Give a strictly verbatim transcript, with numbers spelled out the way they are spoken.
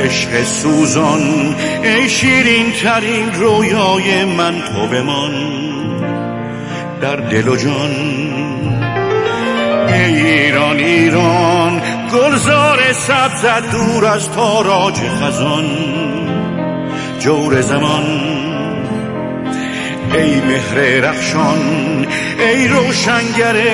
عشق سوزان، ای شیرین ترین رویای من تو بمان در دل و جان. ای ایران ایران گلزار سبزت دور از تاراج خزان جور زمان. ای مهر رخشان ای روشنگر